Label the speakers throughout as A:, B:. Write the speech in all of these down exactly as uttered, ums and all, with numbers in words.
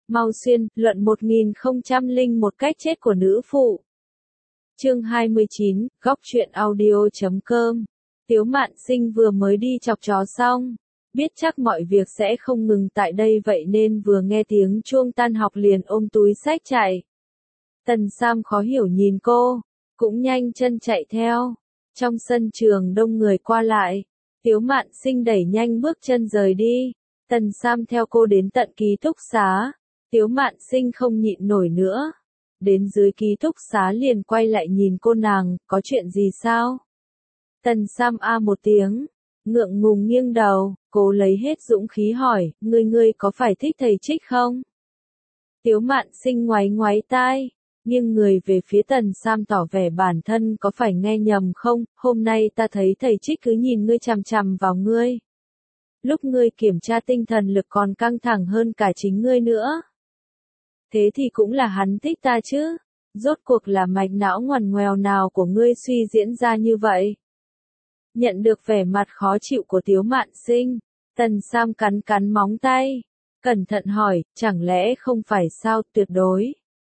A: Mau xuyên, luận một nghìn không trăm lẻ một cách chết của nữ phụ. Chương hai mươi chín, góc truyện audio chấm com. Tiếu Mạn Sinh vừa mới đi chọc chó xong, biết chắc mọi việc sẽ không ngừng tại đây vậy nên vừa nghe tiếng chuông tan học liền ôm túi xách chạy. Tần Sam khó hiểu nhìn cô, cũng nhanh chân chạy theo. Trong sân trường đông người qua lại, Tiếu Mạn Sinh đẩy nhanh bước chân rời đi. Tần Sam theo cô đến tận ký túc xá. Tiếu Mạn Sinh không nhịn nổi nữa. Đến dưới ký túc xá liền quay lại nhìn cô nàng, có chuyện gì sao? Tần Sam a một tiếng, ngượng ngùng nghiêng đầu, cố lấy hết dũng khí hỏi, ngươi ngươi có phải thích thầy Trích không? Tiếu Mạn Sinh ngoáy ngoáy tai, nghiêng người về phía Tần Sam tỏ vẻ bản thân có phải nghe nhầm không, hôm nay ta thấy thầy Trích cứ nhìn ngươi chằm chằm vào ngươi. Lúc ngươi kiểm tra tinh thần lực còn căng thẳng hơn cả chính ngươi nữa. Thế thì cũng là hắn thích ta chứ, rốt cuộc là mạch não ngoằn ngoèo nào của ngươi suy diễn ra như vậy? Nhận được vẻ mặt khó chịu của Tiếu Mạn Sinh, Tần Sam cắn cắn móng tay, cẩn thận hỏi, chẳng lẽ không phải sao, tuyệt đối.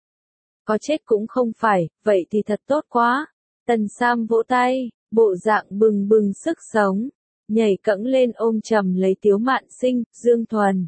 A: Có chết cũng không phải, vậy thì thật tốt quá. Tần Sam vỗ tay, bộ dạng bừng bừng sức sống, nhảy cẫng lên ôm chầm lấy Tiếu Mạn Sinh, Dương Thuần.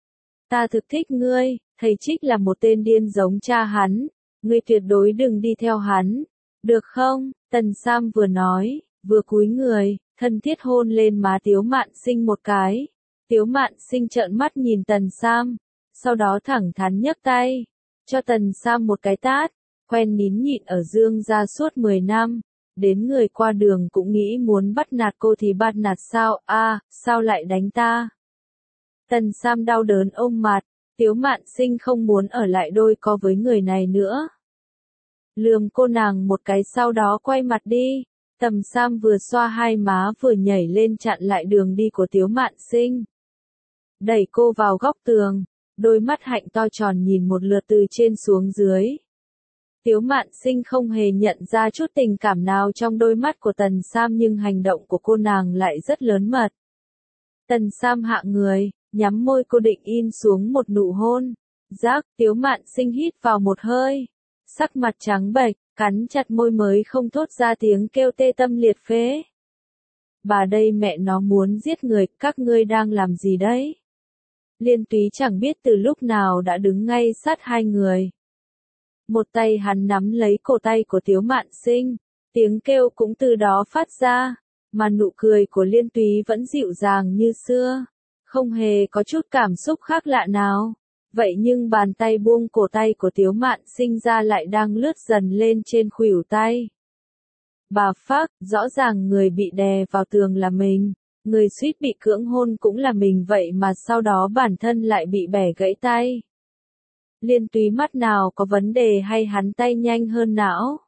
A: Ta thực thích ngươi, thầy Trích là một tên điên giống cha hắn, ngươi tuyệt đối đừng đi theo hắn, được không? Tần Sam vừa nói, vừa cúi người, thân thiết hôn lên má Tiếu Mạn Sinh một cái. Tiếu Mạn Sinh trợn mắt nhìn Tần Sam, sau đó thẳng thắn nhấc tay, cho Tần Sam một cái tát, quen nín nhịn ở Dương gia suốt mười năm, đến người qua đường cũng nghĩ muốn bắt nạt cô thì bắt nạt sao, a, à, sao lại đánh ta? Tần Sam đau đớn ôm mặt, Tiếu Mạn Sinh không muốn ở lại đôi co với người này nữa. Lườm cô nàng một cái sau đó quay mặt đi. Tần Sam vừa xoa hai má vừa nhảy lên chặn lại đường đi của Tiếu Mạn Sinh. Đẩy cô vào góc tường, đôi mắt hạnh to tròn nhìn một lượt từ trên xuống dưới. Tiếu Mạn Sinh không hề nhận ra chút tình cảm nào trong đôi mắt của Tần Sam nhưng hành động của cô nàng lại rất lớn mật. Tần Sam hạ người, nhắm môi cô định in xuống một nụ hôn. Giác, Tiếu Mạn Sinh hít vào một hơi, sắc mặt trắng bệch, cắn chặt môi mới không thốt ra tiếng kêu tê tâm liệt phế. Bà đây mẹ nó muốn giết người, các ngươi đang làm gì đấy? Liên Túy chẳng biết từ lúc nào đã đứng ngay sát hai người. Một tay hắn nắm lấy cổ tay của Tiếu Mạn Sinh, tiếng kêu cũng từ đó phát ra, mà nụ cười của Liên Túy vẫn dịu dàng như xưa, không hề có chút cảm xúc khác lạ nào. Vậy nhưng bàn tay buông cổ tay của Tiếu Mạn Sinh ra lại đang lướt dần lên trên khuỷu tay. Bà phác, rõ ràng người bị đè vào tường là mình, người suýt bị cưỡng hôn cũng là mình vậy mà sau đó bản thân lại bị bẻ gãy tay. Liên Túy mắt nào có vấn đề hay hắn tay nhanh hơn não?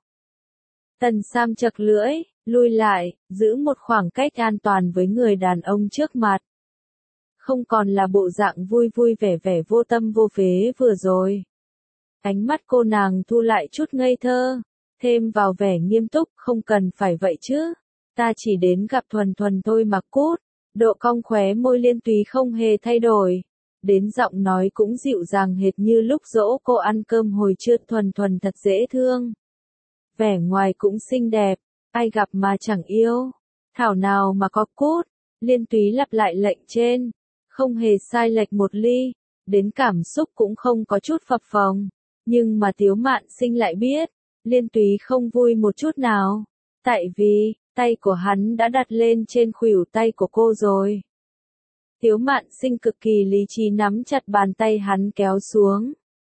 A: Tần Sam chật lưỡi, lui lại, giữ một khoảng cách an toàn với người đàn ông trước mặt. Không còn là bộ dạng vui vui vẻ vẻ vô tâm vô phế vừa rồi. Ánh mắt cô nàng thu lại chút ngây thơ, thêm vào vẻ nghiêm túc, không cần phải vậy chứ. Ta chỉ đến gặp Thuần Thuần thôi mà cút. Độ cong khóe môi Liên Túy không hề thay đổi. Đến giọng nói cũng dịu dàng hệt như lúc dỗ cô ăn cơm hồi trưa. Thuần Thuần thật dễ thương. Vẻ ngoài cũng xinh đẹp, ai gặp mà chẳng yêu. Thảo nào mà có cút. Liên Túy lặp lại lệnh trên. Không hề sai lệch một ly, đến cảm xúc cũng không có chút phập phồng. Nhưng mà Tiếu Mạn Sinh lại biết, Liên Túy không vui một chút nào. Tại vì, tay của hắn đã đặt lên trên khuỷu tay của cô rồi. Tiếu Mạn Sinh cực kỳ lý trí nắm chặt bàn tay hắn kéo xuống.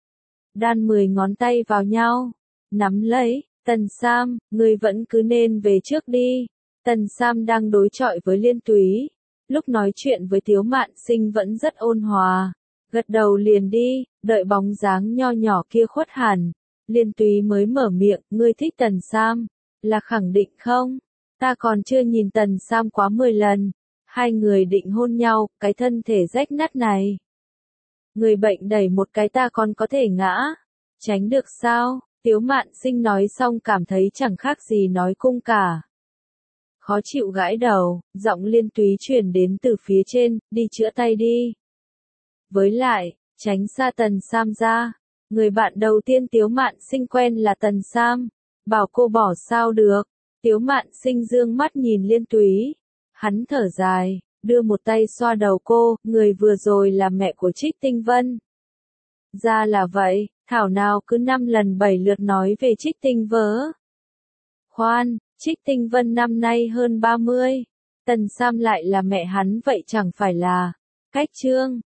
A: Đan mười ngón tay vào nhau, nắm lấy, Tần Sam, ngươi vẫn cứ nên về trước đi. Tần Sam đang đối chọi với Liên Túy. Lúc nói chuyện với Tiếu Mạn Sinh vẫn rất ôn hòa, gật đầu liền đi, đợi bóng dáng nho nhỏ kia khuất hẳn, Liên Túy mới mở miệng, ngươi thích Tần Sam, là khẳng định không? Ta còn chưa nhìn Tần Sam quá mười lần, hai người định hôn nhau, cái thân thể rách nát này. Người bệnh đẩy một cái ta còn có thể ngã, tránh được sao? Tiếu Mạn Sinh nói xong cảm thấy chẳng khác gì nói cung cả. Khó chịu gãi đầu, giọng Liên Túy truyền đến từ phía trên, đi chữa tay đi. Với lại, Tránh xa Tần Sam ra. Người bạn đầu tiên Tiếu Mạn Sinh quen là Tần Sam. Bảo cô bỏ sao được. Tiếu Mạn Sinh dương mắt nhìn Liên Túy. Hắn thở dài, đưa một tay xoa đầu cô, người vừa rồi là mẹ của Trích Tinh Vân. Ra là vậy, thảo nào cứ năm lần bảy lượt nói về Trích Tinh Vớ. Khoan, Trích Tinh Vân năm nay hơn ba mươi. Tần Sam lại là mẹ hắn vậy chẳng phải là. Cách trương,